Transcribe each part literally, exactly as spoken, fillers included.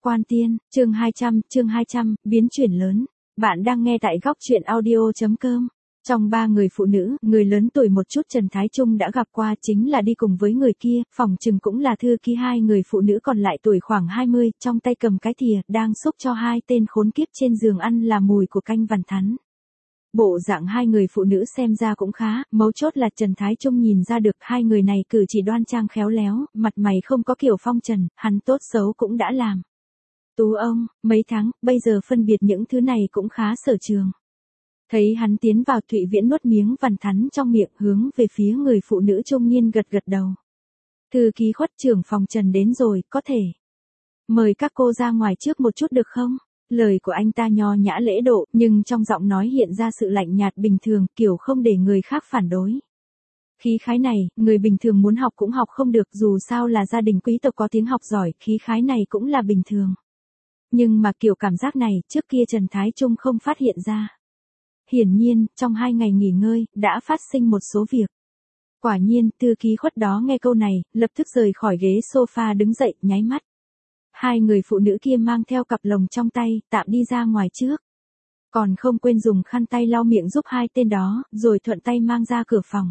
Quan Tiên, chương hai trăm, chương hai trăm, biến chuyển lớn. Bạn đang nghe tại góc truyện audio.com. Trong ba người phụ nữ, người lớn tuổi một chút Trần Thái Trung đã gặp qua chính là đi cùng với người kia, phòng chừng cũng là thư ký. Hai người phụ nữ còn lại tuổi khoảng hai mươi, trong tay cầm cái thìa, đang xúc cho hai tên khốn kiếp trên giường ăn là mùi của canh vằn thắn. Bộ dạng hai người phụ nữ xem ra cũng khá, mấu chốt là Trần Thái Trung nhìn ra được hai người này cử chỉ đoan trang khéo léo, mặt mày không có kiểu phong trần, hắn tốt xấu cũng đã làm. Tú ông, mấy tháng, bây giờ phân biệt những thứ này cũng khá sở trường. Thấy hắn tiến vào, Thụy Viễn nuốt miếng vằn thắn trong miệng, hướng về phía người phụ nữ trung niên gật gật đầu. Thư ký Khuất, trưởng phòng Trần đến rồi, có thể mời các cô ra ngoài trước một chút được không? Lời của anh ta nho nhã lễ độ, nhưng trong giọng nói hiện ra sự lạnh nhạt bình thường, kiểu không để người khác phản đối. Khí khái này, người bình thường muốn học cũng học không được, dù sao là gia đình quý tộc có tiếng học giỏi, khí khái này cũng là bình thường. Nhưng mà kiểu cảm giác này, trước kia Trần Thái Trung không phát hiện ra. Hiển nhiên, trong hai ngày nghỉ ngơi, đã phát sinh một số việc. Quả nhiên, thư ký Khuất đó nghe câu này, lập tức rời khỏi ghế sofa đứng dậy, nháy mắt. Hai người phụ nữ kia mang theo cặp lồng trong tay, tạm đi ra ngoài trước. Còn không quên dùng khăn tay lau miệng giúp hai tên đó, rồi thuận tay mang ra cửa phòng.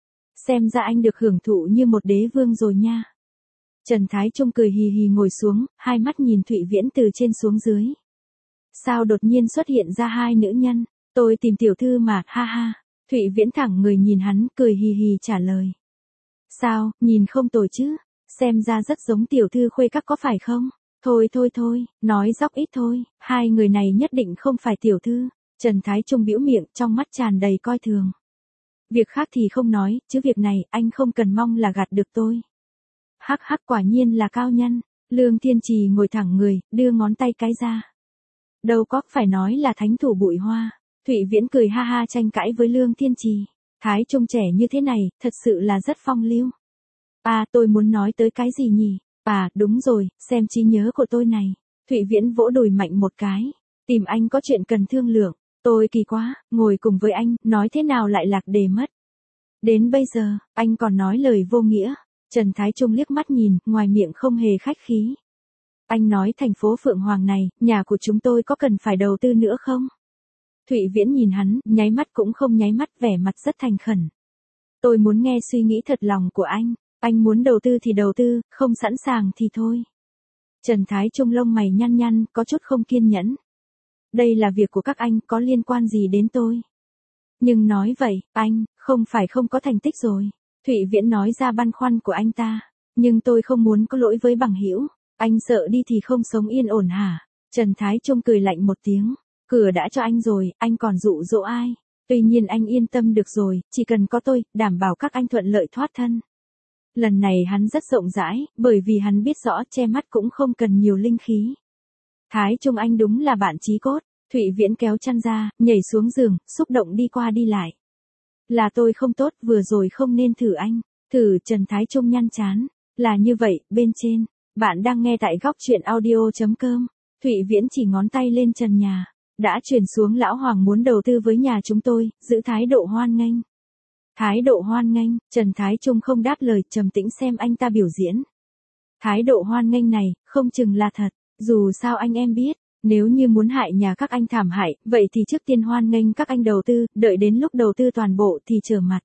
Xem ra anh được hưởng thụ như một đế vương rồi nha. Trần Thái Trung cười hì hì ngồi xuống, hai mắt nhìn Thụy Viễn từ trên xuống dưới. Sao đột nhiên xuất hiện ra hai nữ nhân? Tôi tìm tiểu thư mà, ha ha. Thụy Viễn thẳng người nhìn hắn, cười hì hì trả lời. Sao, nhìn không tồi chứ? Xem ra rất giống tiểu thư khuê các có phải không? Thôi thôi thôi, nói dóc ít thôi, hai người này nhất định không phải tiểu thư. Trần Thái Trung bĩu miệng, trong mắt tràn đầy coi thường. Việc khác thì không nói, chứ việc này anh không cần mong là gạt được tôi. Hắc hắc, quả nhiên là cao nhân. Lương Thiên Trì ngồi thẳng người, đưa ngón tay cái ra. Đâu có phải nói là thánh thủ bụi hoa. Thụy Viễn cười ha ha tranh cãi với Lương Thiên Trì. Thái Trung trẻ như thế này, thật sự là rất phong lưu. À, tôi muốn nói tới cái gì nhỉ? À, đúng rồi, xem trí nhớ của tôi này. Thụy Viễn vỗ đùi mạnh một cái. Tìm anh có chuyện cần thương lượng. Tôi kỳ quá, ngồi cùng với anh, nói thế nào lại lạc đề mất. Đến bây giờ, anh còn nói lời vô nghĩa. Trần Thái Trung liếc mắt nhìn, ngoài miệng không hề khách khí. Anh nói thành phố Phượng Hoàng này, nhà của chúng tôi có cần phải đầu tư nữa không? Thụy Viễn nhìn hắn, nháy mắt cũng không nháy mắt, vẻ mặt rất thành khẩn. Tôi muốn nghe suy nghĩ thật lòng của anh. Anh muốn đầu tư thì đầu tư, không sẵn sàng thì thôi. Trần Thái Trung lông mày nhăn nhăn, có chút không kiên nhẫn. Đây là việc của các anh, có liên quan gì đến tôi? Nhưng nói vậy, anh, không phải không có thành tích rồi. Thụy Viễn nói ra băn khoăn của anh ta. Nhưng tôi không muốn có lỗi với bằng hữu. Anh sợ đi thì không sống yên ổn hả? Trần Thái Trung cười lạnh một tiếng. Cửa đã cho anh rồi, anh còn dụ dỗ ai? Tuy nhiên anh yên tâm được rồi, chỉ cần có tôi, đảm bảo các anh thuận lợi thoát thân. Lần này hắn rất rộng rãi, bởi vì hắn biết rõ che mắt cũng không cần nhiều linh khí. Thái Trung anh đúng là bạn chí cốt. Thụy Viễn kéo chăn ra, nhảy xuống giường, xúc động đi qua đi lại. Là tôi không tốt, vừa rồi không nên thử anh. Thử. Trần Thái Trung nhăn chán. Là như vậy, bên trên. Bạn đang nghe tại góc truyện audio.com. Thụy Viễn chỉ ngón tay lên trần nhà. Đã chuyển xuống, lão hoàng muốn đầu tư với nhà chúng tôi, giữ thái độ hoan nghênh. Thái độ hoan nghênh. Trần Thái Trung không đáp lời, trầm tĩnh xem anh ta biểu diễn. Thái độ hoan nghênh này, không chừng là thật. Dù sao anh em biết, nếu như muốn hại nhà các anh thảm hại, vậy thì trước tiên hoan nghênh các anh đầu tư, đợi đến lúc đầu tư toàn bộ thì trở mặt.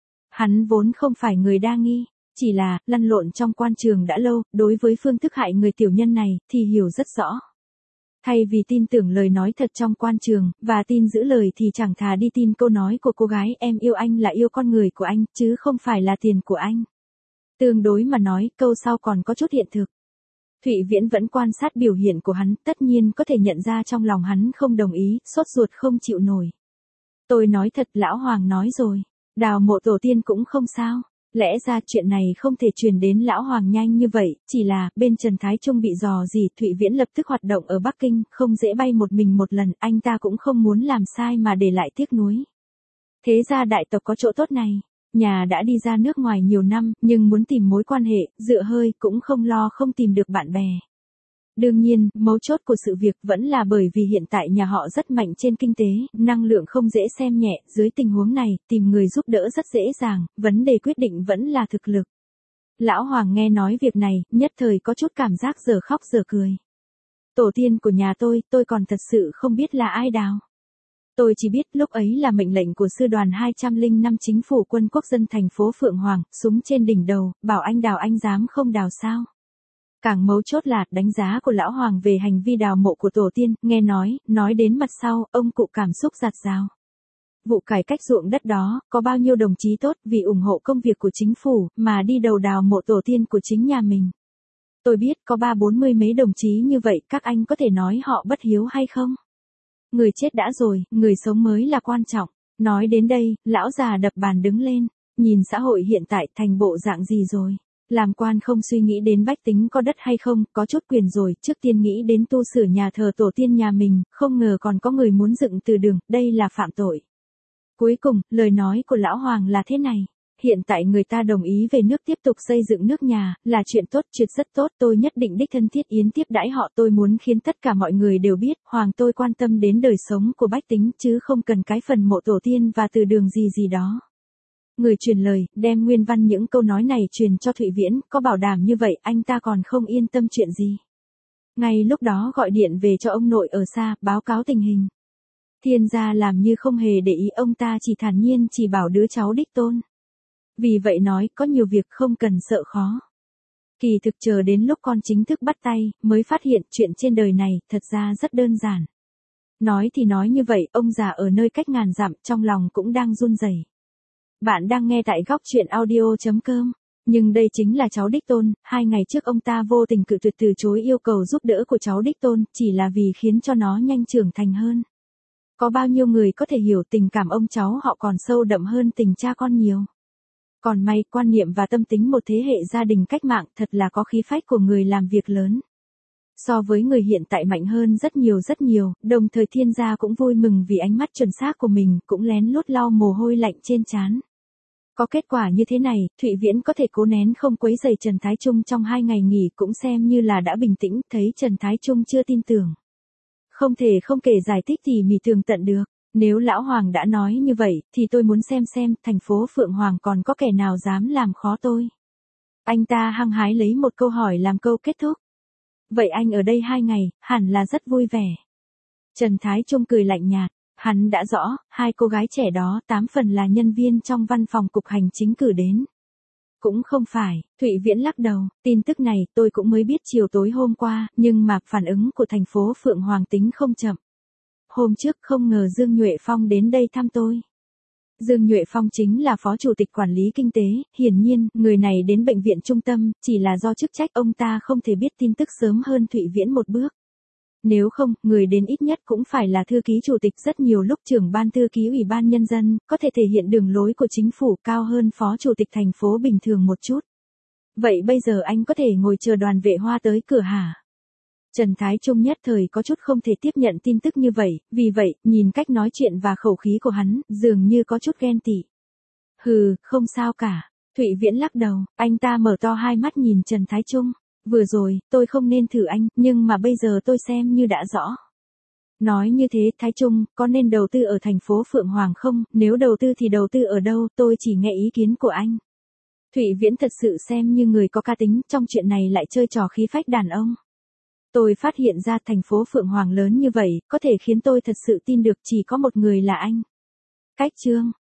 Hắn vốn không phải người đa nghi, chỉ là, lăn lộn trong quan trường đã lâu, đối với phương thức hại người tiểu nhân này, thì hiểu rất rõ. Thay vì tin tưởng lời nói thật trong quan trường, và tin giữ lời thì chẳng thà đi tin câu nói của cô gái em yêu anh là yêu con người của anh, chứ không phải là tiền của anh. Tương đối mà nói, câu sau còn có chút hiện thực. Thụy Viễn vẫn quan sát biểu hiện của hắn, tất nhiên có thể nhận ra trong lòng hắn không đồng ý, sốt ruột không chịu nổi. Tôi nói thật, lão hoàng nói rồi, đào mộ tổ tiên cũng không sao. Lẽ ra chuyện này không thể truyền đến lão hoàng nhanh như vậy, chỉ là, bên Trần Thái Trung bị dò gì, Thụy Viễn lập tức hoạt động ở Bắc Kinh, không dễ bay một mình một lần, anh ta cũng không muốn làm sai mà để lại tiếc nuối. Thế ra đại tộc có chỗ tốt này, nhà đã đi ra nước ngoài nhiều năm, nhưng muốn tìm mối quan hệ, dựa hơi, cũng không lo không tìm được bạn bè. Đương nhiên, mấu chốt của sự việc vẫn là bởi vì hiện tại nhà họ rất mạnh trên kinh tế, năng lượng không dễ xem nhẹ, dưới tình huống này, tìm người giúp đỡ rất dễ dàng, vấn đề quyết định vẫn là thực lực. Lão Hoàng nghe nói việc này, nhất thời có chút cảm giác giờ khóc giờ cười. Tổ tiên của nhà tôi, tôi còn thật sự không biết là ai đào. Tôi chỉ biết lúc ấy là mệnh lệnh của sư đoàn hai không năm chính phủ quân quốc dân thành phố Phượng Hoàng, súng trên đỉnh đầu, bảo anh đào anh dám không đào sao. Càng mấu chốt là đánh giá của lão Hoàng về hành vi đào mộ của tổ tiên, nghe nói, nói đến mặt sau, ông cụ cảm xúc giạt rào. Vụ cải cách ruộng đất đó, có bao nhiêu đồng chí tốt vì ủng hộ công việc của chính phủ, mà đi đầu đào mộ tổ tiên của chính nhà mình. Tôi biết có ba bốn mươi mấy đồng chí như vậy, các anh có thể nói họ bất hiếu hay không? Người chết đã rồi, người sống mới là quan trọng. Nói đến đây, lão già đập bàn đứng lên, nhìn xã hội hiện tại thành bộ dạng gì rồi. Làm quan không suy nghĩ đến bách tính có đất hay không, có chút quyền rồi, trước tiên nghĩ đến tu sửa nhà thờ tổ tiên nhà mình, không ngờ còn có người muốn dựng từ đường, đây là phạm tội. Cuối cùng, lời nói của lão Hoàng là thế này. Hiện tại người ta đồng ý về nước tiếp tục xây dựng nước nhà, là chuyện tốt, chuyện rất tốt, tôi nhất định đích thân thiết yến tiếp đãi họ, tôi muốn khiến tất cả mọi người đều biết, Hoàng tôi quan tâm đến đời sống của bách tính, chứ không cần cái phần mộ tổ tiên và từ đường gì gì đó. Người truyền lời, đem nguyên văn những câu nói này truyền cho Thụy Viễn, có bảo đảm như vậy, anh ta còn không yên tâm chuyện gì. Ngay lúc đó gọi điện về cho ông nội ở xa, báo cáo tình hình. Thiên gia làm như không hề để ý, ông ta chỉ thản nhiên chỉ bảo đứa cháu đích tôn. Vì vậy nói, có nhiều việc không cần sợ khó. Kỳ thực chờ đến lúc con chính thức bắt tay, mới phát hiện chuyện trên đời này, thật ra rất đơn giản. Nói thì nói như vậy, ông già ở nơi cách ngàn dặm, trong lòng cũng đang run rẩy. Bạn đang nghe tại góc chuyện audio chấm com. Nhưng đây chính là cháu đích tôn, hai ngày trước ông ta vô tình cự tuyệt từ chối yêu cầu giúp đỡ của cháu đích tôn, chỉ là vì khiến cho nó nhanh trưởng thành hơn. Có bao nhiêu người có thể hiểu tình cảm ông cháu họ còn sâu đậm hơn tình cha con nhiều. Còn may, quan niệm và tâm tính một thế hệ gia đình cách mạng thật là có khí phách của người làm việc lớn. So với người hiện tại mạnh hơn rất nhiều rất nhiều, đồng thời thiên gia cũng vui mừng vì ánh mắt chuẩn xác của mình, cũng lén lút lau mồ hôi lạnh trên trán. Có kết quả như thế này, Thụy Viễn có thể cố nén không quấy rầy Trần Thái Trung trong hai ngày nghỉ cũng xem như là đã bình tĩnh, thấy Trần Thái Trung chưa tin tưởng. Không thể không kể giải thích thì mỉ tường tận được. Nếu lão Hoàng đã nói như vậy, thì tôi muốn xem xem, thành phố Phượng Hoàng còn có kẻ nào dám làm khó tôi. Anh ta hăng hái lấy một câu hỏi làm câu kết thúc. Vậy anh ở đây hai ngày, hẳn là rất vui vẻ. Trần Thái Trung cười lạnh nhạt, hắn đã rõ, hai cô gái trẻ đó tám phần là nhân viên trong văn phòng cục hành chính cử đến. Cũng không phải, Thụy Viễn lắc đầu, tin tức này tôi cũng mới biết chiều tối hôm qua, nhưng mà phản ứng của thành phố Phượng Hoàng tính không chậm. Hôm trước không ngờ Dương Nhuệ Phong đến đây thăm tôi. Dương Nhuệ Phong chính là phó chủ tịch quản lý kinh tế, hiển nhiên, người này đến bệnh viện trung tâm, chỉ là do chức trách ông ta không thể biết tin tức sớm hơn Thụy Viễn một bước. Nếu không, người đến ít nhất cũng phải là thư ký chủ tịch, rất nhiều lúc trưởng ban thư ký ủy ban nhân dân, có thể thể hiện đường lối của chính phủ cao hơn phó chủ tịch thành phố bình thường một chút. Vậy bây giờ anh có thể ngồi chờ đoàn vệ hoa tới cửa hả? Trần Thái Trung nhất thời có chút không thể tiếp nhận tin tức như vậy, vì vậy, nhìn cách nói chuyện và khẩu khí của hắn, dường như có chút ghen tị. Hừ, không sao cả. Thụy Viễn lắc đầu, anh ta mở to hai mắt nhìn Trần Thái Trung. Vừa rồi, tôi không nên thử anh, nhưng mà bây giờ tôi xem như đã rõ. Nói như thế, Thái Trung, có nên đầu tư ở thành phố Phượng Hoàng không? Nếu đầu tư thì đầu tư ở đâu, tôi chỉ nghe ý kiến của anh. Thụy Viễn thật sự xem như người có cá tính, trong chuyện này lại chơi trò khí phách đàn ông. Tôi phát hiện ra thành phố Phượng Hoàng lớn như vậy, có thể khiến tôi thật sự tin được chỉ có một người là anh. Cách chương.